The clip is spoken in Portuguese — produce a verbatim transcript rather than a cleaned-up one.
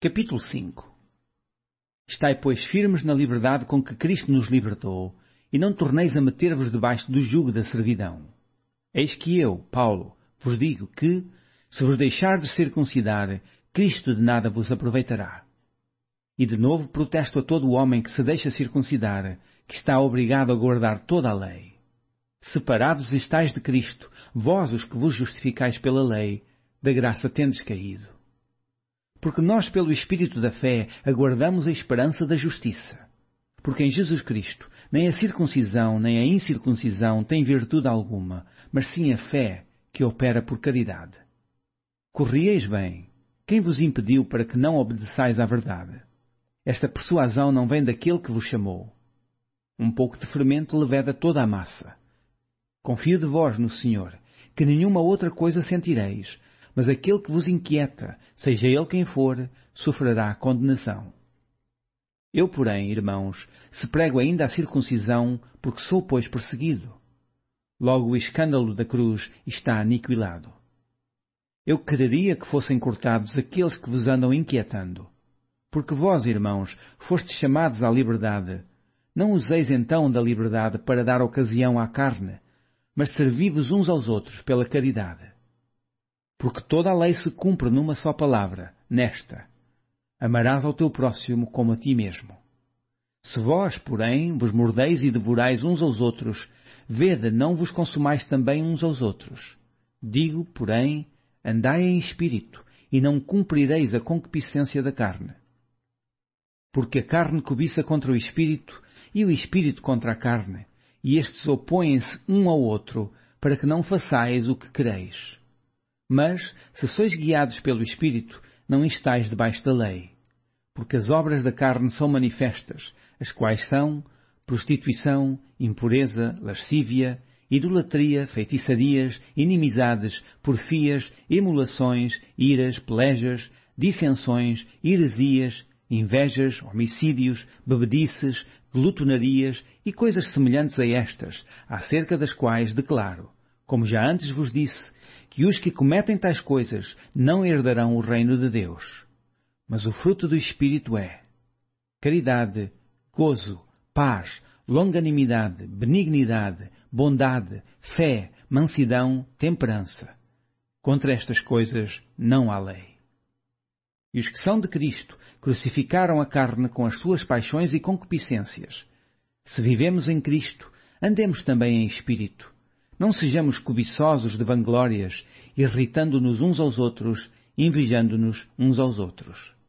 Capítulo cinco. Estai, pois, firmes na liberdade com que Cristo nos libertou, e não torneis a meter-vos debaixo do jugo da servidão. Eis que eu, Paulo, vos digo que, se vos deixardes circuncidar, Cristo de nada vos aproveitará. E de novo protesto a todo o homem que se deixa circuncidar, que está obrigado a guardar toda a lei. Separados estáis de Cristo, vós os que vos justificais pela lei, da graça tendes caído. Porque nós, pelo Espírito da fé, aguardamos a esperança da justiça. Porque em Jesus Cristo, nem a circuncisão nem a incircuncisão tem virtude alguma, mas sim a fé, que opera por caridade. Corrieis bem. Quem vos impediu para que não obedeçais à verdade? Esta persuasão não vem daquele que vos chamou. Um pouco de fermento leveda toda a massa. Confio de vós no Senhor, que nenhuma outra coisa sentireis, mas aquele que vos inquieta, seja ele quem for, sofrerá condenação. Eu, porém, irmãos, se prego ainda a circuncisão, porque sou, pois, perseguido. Logo o escândalo da cruz está aniquilado. Eu quereria que fossem cortados aqueles que vos andam inquietando. Porque vós, irmãos, fostes chamados à liberdade. Não useis então da liberdade para dar ocasião à carne, mas servi-vos uns aos outros pela caridade. Porque toda a lei se cumpre numa só palavra, nesta: amarás ao teu próximo como a ti mesmo. Se vós, porém, vos mordeis e devorais uns aos outros, vede, não vos consumais também uns aos outros. Digo, porém, andai em espírito, e não cumprireis a concupiscência da carne. Porque a carne cobiça contra o espírito, e o espírito contra a carne, e estes opõem-se um ao outro, para que não façais o que quereis. Mas, se sois guiados pelo Espírito, não estáis debaixo da lei. Porque as obras da carne são manifestas, as quais são prostituição, impureza, lascívia, idolatria, feitiçarias, inimizades, porfias, emulações, iras, pelejas, dissensões, heresias, invejas, homicídios, bebedices, glutonarias e coisas semelhantes a estas, acerca das quais declaro, como já antes vos disse, que os que cometem tais coisas não herdarão o reino de Deus. Mas o fruto do Espírito é caridade, gozo, paz, longanimidade, benignidade, bondade, fé, mansidão, temperança. Contra estas coisas não há lei. E os que são de Cristo crucificaram a carne com as suas paixões e concupiscências. Se vivemos em Cristo, andemos também em Espírito. Não sejamos cobiçosos de vanglórias, irritando-nos uns aos outros, invejando-nos uns aos outros.